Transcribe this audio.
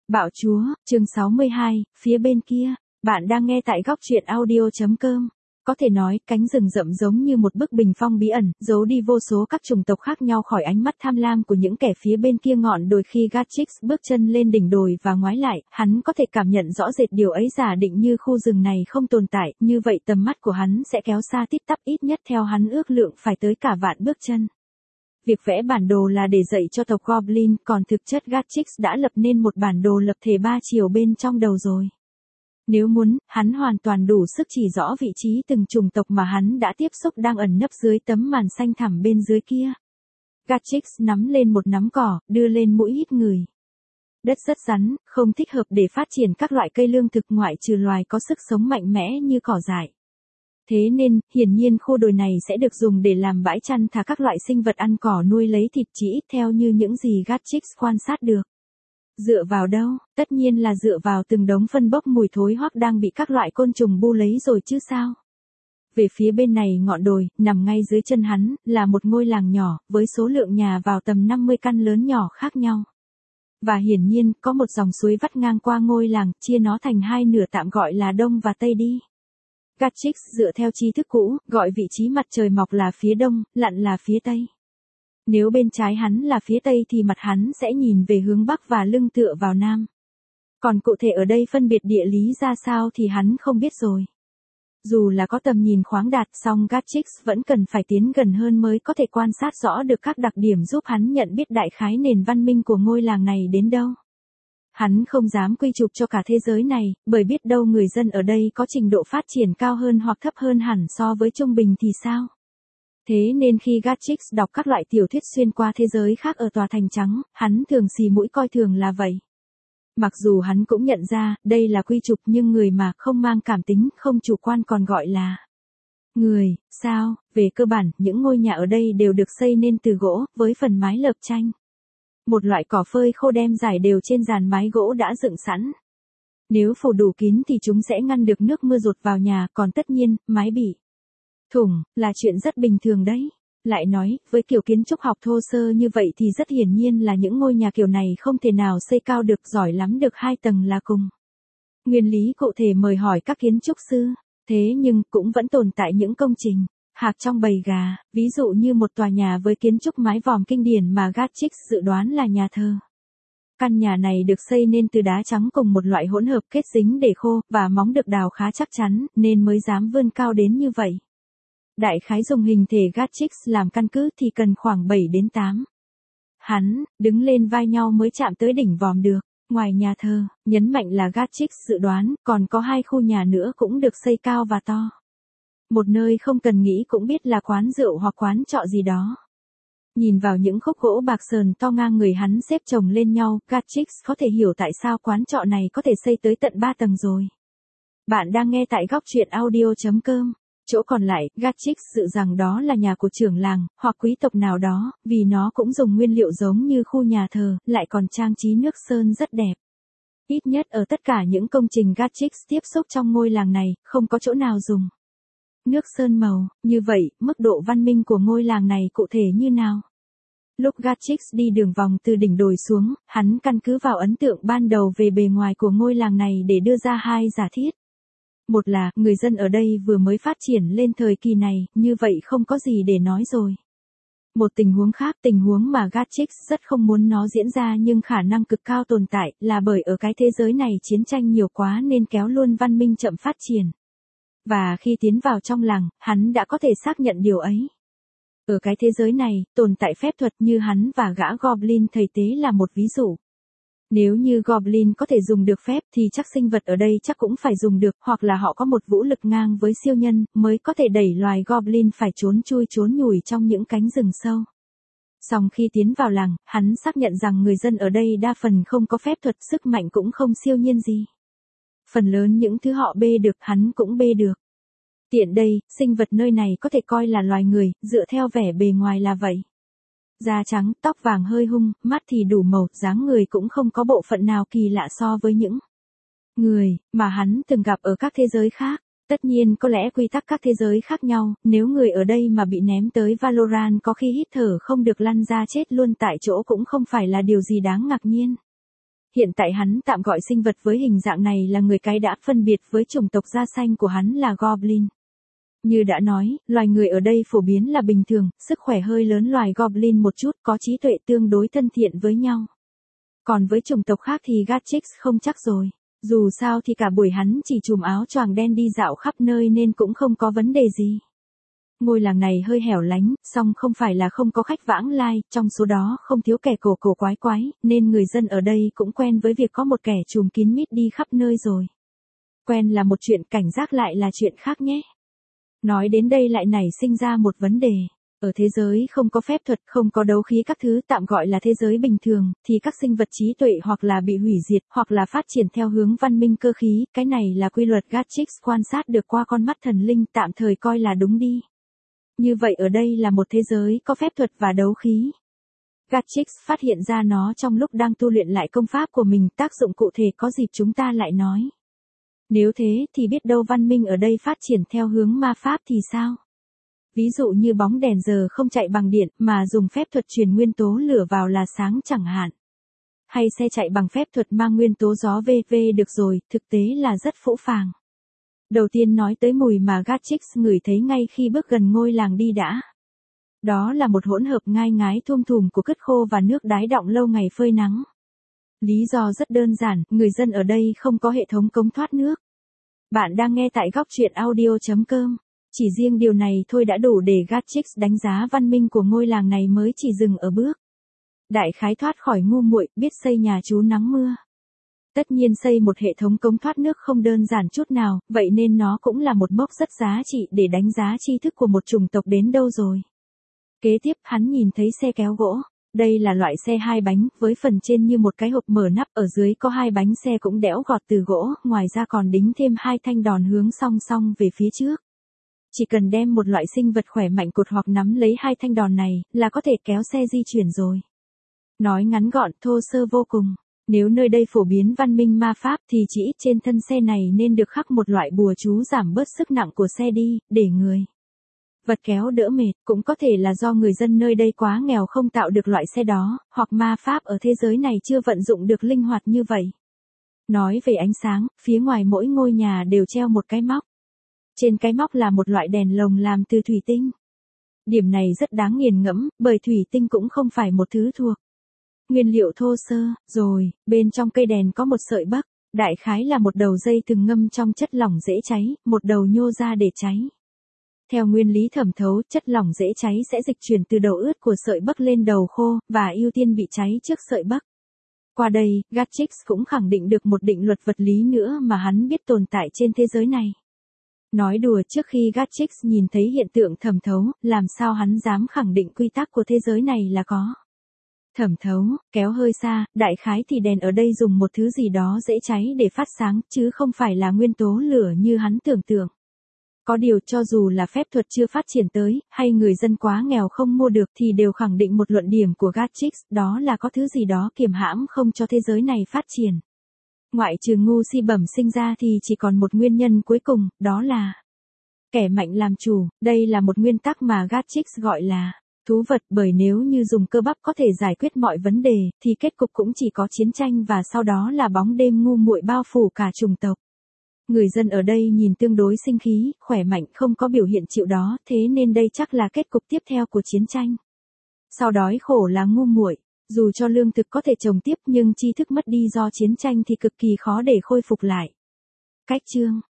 Bạo chúa, chương 62, phía bên kia. Bạn đang nghe tại góc truyện audio.com. Có thể nói, cánh rừng rậm giống như một bức bình phong bí ẩn, giấu đi vô số các chủng tộc khác nhau khỏi ánh mắt tham lam của những kẻ phía bên kia ngọn đồi. Khi Gatchix bước chân lên đỉnh đồi và ngoái lại, hắn có thể cảm nhận rõ rệt điều ấy giả định như khu rừng này không tồn tại, như vậy tầm mắt của hắn sẽ kéo xa tít tắp, ít nhất theo hắn ước lượng phải tới cả vạn bước chân. Việc vẽ bản đồ là để dạy cho tộc Goblin, còn thực chất Gatchix đã lập nên một bản đồ lập thể 3 chiều bên trong đầu rồi. Nếu muốn, hắn hoàn toàn đủ sức chỉ rõ vị trí từng chủng tộc mà hắn đã tiếp xúc đang ẩn nấp dưới tấm màn xanh thẳm bên dưới kia. Gatchix nắm lên một nắm cỏ, đưa lên mũi hít ngửi. Đất rất rắn, không thích hợp để phát triển các loại cây lương thực ngoại trừ loài có sức sống mạnh mẽ như cỏ dại. Thế nên, hiển nhiên khu đồi này sẽ được dùng để làm bãi chăn thả các loại sinh vật ăn cỏ nuôi lấy thịt, chỉ ít theo như những gì Gatchix quan sát được. Dựa vào đâu? Tất nhiên là dựa vào từng đống phân bốc mùi thối hoắc đang bị các loại côn trùng bu lấy rồi chứ sao. Về phía bên này ngọn đồi, nằm ngay dưới chân hắn, là một ngôi làng nhỏ, với số lượng nhà vào tầm 50 căn lớn nhỏ khác nhau. Và hiển nhiên, có một dòng suối vắt ngang qua ngôi làng, chia nó thành hai nửa tạm gọi là Đông và Tây đi. Gatchix dựa theo tri thức cũ, gọi vị trí mặt trời mọc là phía Đông, lặn là phía Tây. Nếu bên trái hắn là phía Tây thì mặt hắn sẽ nhìn về hướng Bắc và lưng tựa vào Nam. Còn cụ thể ở đây phân biệt địa lý ra sao thì hắn không biết rồi. Dù là có tầm nhìn khoáng đạt, song Gatchix vẫn cần phải tiến gần hơn mới có thể quan sát rõ được các đặc điểm giúp hắn nhận biết đại khái nền văn minh của ngôi làng này đến đâu. Hắn không dám quy chụp cho cả thế giới này, bởi biết đâu người dân ở đây có trình độ phát triển cao hơn hoặc thấp hơn hẳn so với trung bình thì sao? Thế nên khi Gatchix đọc các loại tiểu thuyết xuyên qua thế giới khác ở tòa thành trắng, hắn thường xì mũi coi thường là vậy. Mặc dù hắn cũng nhận ra, đây là quy chụp nhưng người mà không mang cảm tính, không chủ quan còn gọi là người, sao? Về cơ bản, những ngôi nhà ở đây đều được xây nên từ gỗ, với phần mái lợp tranh. Một loại cỏ phơi khô đem rải đều trên dàn mái gỗ đã dựng sẵn. Nếu phủ đủ kín thì chúng sẽ ngăn được nước mưa dột vào nhà, còn tất nhiên, mái bị thủng là chuyện rất bình thường đấy. Lại nói, với kiểu kiến trúc học thô sơ như vậy thì rất hiển nhiên là những ngôi nhà kiểu này không thể nào xây cao được, giỏi lắm được 2 tầng là cùng. Nguyên lý cụ thể mời hỏi các kiến trúc sư. Thế nhưng cũng vẫn tồn tại những công trình hạc trong bầy gà, ví dụ như một tòa nhà với kiến trúc mái vòm kinh điển mà Gatchix dự đoán là nhà thờ. Căn nhà này được xây nên từ đá trắng cùng một loại hỗn hợp kết dính để khô, và móng được đào khá chắc chắn, nên mới dám vươn cao đến như vậy. Đại khái dùng hình thể Gatchix làm căn cứ thì cần khoảng 7 đến 8. Hắn, đứng lên vai nhau mới chạm tới đỉnh vòm được. Ngoài nhà thờ, nhấn mạnh là Gatchix dự đoán, còn có 2 khu nhà nữa cũng được xây cao và to. Một nơi không cần nghĩ cũng biết là quán rượu hoặc quán trọ gì đó. Nhìn vào những khúc gỗ bạc sờn to ngang người hắn xếp chồng lên nhau, Gatchix có thể hiểu tại sao quán trọ này có thể xây tới tận 3 tầng rồi. Bạn đang nghe tại góc truyện audio.com. Chỗ còn lại, Gatchix dự rằng đó là nhà của trưởng làng, hoặc quý tộc nào đó, vì nó cũng dùng nguyên liệu giống như khu nhà thờ, lại còn trang trí nước sơn rất đẹp. Ít nhất ở tất cả những công trình Gatchix tiếp xúc trong ngôi làng này, không có chỗ nào dùng nước sơn màu. Như vậy, mức độ văn minh của ngôi làng này cụ thể như nào? Lúc Gatchix đi đường vòng từ đỉnh đồi xuống, hắn căn cứ vào ấn tượng ban đầu về bề ngoài của ngôi làng này để đưa ra 2 giả thiết. Một là, người dân ở đây vừa mới phát triển lên thời kỳ này, như vậy không có gì để nói rồi. Một tình huống khác, tình huống mà Gatchix rất không muốn nó diễn ra nhưng khả năng cực cao tồn tại, là bởi ở cái thế giới này chiến tranh nhiều quá nên kéo luôn văn minh chậm phát triển. Và khi tiến vào trong làng, hắn đã có thể xác nhận điều ấy. Ở cái thế giới này, tồn tại phép thuật như hắn và gã Goblin thầy tế là một ví dụ. Nếu như Goblin có thể dùng được phép thì chắc sinh vật ở đây chắc cũng phải dùng được, hoặc là họ có một vũ lực ngang với siêu nhân, mới có thể đẩy loài Goblin phải trốn chui trốn nhủi trong những cánh rừng sâu. Song khi tiến vào làng, hắn xác nhận rằng người dân ở đây đa phần không có phép thuật, sức mạnh cũng không siêu nhiên gì. Phần lớn những thứ họ bê được, hắn cũng bê được. Tiện đây, sinh vật nơi này có thể coi là loài người, dựa theo vẻ bề ngoài là vậy. Da trắng, tóc vàng hơi hung, mắt thì đủ màu, dáng người cũng không có bộ phận nào kỳ lạ so với những người mà hắn từng gặp ở các thế giới khác. Tất nhiên có lẽ quy tắc các thế giới khác nhau, nếu người ở đây mà bị ném tới Valorant có khi hít thở không được lăn ra chết luôn tại chỗ cũng không phải là điều gì đáng ngạc nhiên. Hiện tại hắn tạm gọi sinh vật với hình dạng này là người cái đã phân biệt với chủng tộc da xanh của hắn là Goblin. Như đã nói, loài người ở đây phổ biến là bình thường, sức khỏe hơi lớn loài Goblin một chút, có trí tuệ tương đối thân thiện với nhau. Còn với chủng tộc khác thì Gatrix không chắc rồi. Dù sao thì cả buổi hắn chỉ trùm áo choàng đen đi dạo khắp nơi nên cũng không có vấn đề gì. Ngôi làng này hơi hẻo lánh, song không phải là không có khách vãng lai, trong số đó không thiếu kẻ cổ cổ quái quái, nên người dân ở đây cũng quen với việc có một kẻ trùm kín mít đi khắp nơi rồi. Quen là một chuyện, cảnh giác lại là chuyện khác nhé. Nói đến đây lại nảy sinh ra một vấn đề. Ở thế giới không có phép thuật, không có đấu khí các thứ tạm gọi là thế giới bình thường, thì các sinh vật trí tuệ hoặc là bị hủy diệt, hoặc là phát triển theo hướng văn minh cơ khí, cái này là quy luật Gatrix quan sát được qua con mắt thần linh tạm thời coi là đúng đi. Như vậy ở đây là một thế giới có phép thuật và đấu khí. Gatrix phát hiện ra nó trong lúc đang tu luyện lại công pháp của mình, tác dụng cụ thể có dịp chúng ta lại nói. Nếu thế thì biết đâu văn minh ở đây phát triển theo hướng ma pháp thì sao? Ví dụ như bóng đèn giờ không chạy bằng điện mà dùng phép thuật truyền nguyên tố lửa vào là sáng chẳng hạn. Hay xe chạy bằng phép thuật mang nguyên tố gió VV được rồi, thực tế là rất phũ phàng. Đầu tiên nói tới mùi mà Gatrix ngửi thấy ngay khi bước gần ngôi làng đi đã. Đó là một hỗn hợp ngai ngái thum thùm của cứt khô và nước đái đọng lâu ngày phơi nắng. Lý do rất đơn giản, người dân ở đây không có hệ thống cống thoát nước. Bạn đang nghe tại góc truyện audio.com. Chỉ riêng điều này thôi đã đủ để Gatrix đánh giá văn minh của ngôi làng này mới chỉ dừng ở bước. Đại khái thoát khỏi ngu muội, biết xây nhà trú nắng mưa. Tất nhiên xây một hệ thống cống thoát nước không đơn giản chút nào, vậy nên nó cũng là một mốc rất giá trị để đánh giá tri thức của một chủng tộc đến đâu rồi. Kế tiếp hắn nhìn thấy xe kéo gỗ. Đây là loại xe hai bánh, với phần trên như một cái hộp mở nắp, ở dưới có hai bánh xe cũng đẽo gọt từ gỗ, ngoài ra còn đính thêm hai thanh đòn hướng song song về phía trước. Chỉ cần đem một loại sinh vật khỏe mạnh cột hoặc nắm lấy hai thanh đòn này, là có thể kéo xe di chuyển rồi. Nói ngắn gọn, thô sơ vô cùng. Nếu nơi đây phổ biến văn minh ma pháp thì chỉ ít trên thân xe này nên được khắc một loại bùa chú giảm bớt sức nặng của xe đi, để người vật kéo đỡ mệt, cũng có thể là do người dân nơi đây quá nghèo không tạo được loại xe đó, hoặc ma pháp ở thế giới này chưa vận dụng được linh hoạt như vậy. Nói về ánh sáng, phía ngoài mỗi ngôi nhà đều treo một cái móc. Trên cái móc là một loại đèn lồng làm từ thủy tinh. Điểm này rất đáng nghiền ngẫm, bởi thủy tinh cũng không phải một thứ thuộc nguyên liệu thô sơ, rồi, bên trong cây đèn có một sợi bắc, đại khái là một đầu dây từng ngâm trong chất lỏng dễ cháy, một đầu nhô ra để cháy. Theo nguyên lý thẩm thấu, chất lỏng dễ cháy sẽ dịch chuyển từ đầu ướt của sợi bắc lên đầu khô, và ưu tiên bị cháy trước sợi bắc. Qua đây, Gatrix cũng khẳng định được một định luật vật lý nữa mà hắn biết tồn tại trên thế giới này. Nói đùa, trước khi Gatrix nhìn thấy hiện tượng thẩm thấu, làm sao hắn dám khẳng định quy tắc của thế giới này là có. Thẩm thấu, kéo hơi xa, đại khái thì đèn ở đây dùng một thứ gì đó dễ cháy để phát sáng, chứ không phải là nguyên tố lửa như hắn tưởng tượng. Có điều cho dù là phép thuật chưa phát triển tới, hay người dân quá nghèo không mua được thì đều khẳng định một luận điểm của Gatrix, đó là có thứ gì đó kiềm hãm không cho thế giới này phát triển. Ngoại trừ ngu si bẩm sinh ra thì chỉ còn một nguyên nhân cuối cùng, đó là kẻ mạnh làm chủ. Đây là một nguyên tắc mà Gatrix gọi là thú vật, bởi nếu như dùng cơ bắp có thể giải quyết mọi vấn đề, thì kết cục cũng chỉ có chiến tranh và sau đó là bóng đêm ngu muội bao phủ cả chủng tộc. Người dân ở đây nhìn tương đối sinh khí, khỏe mạnh, không có biểu hiện chịu đó, thế nên đây chắc là kết cục tiếp theo của chiến tranh. Sau đói khổ là ngu muội. Dù cho lương thực có thể trồng tiếp nhưng tri thức mất đi do chiến tranh thì cực kỳ khó để khôi phục lại. Cách chương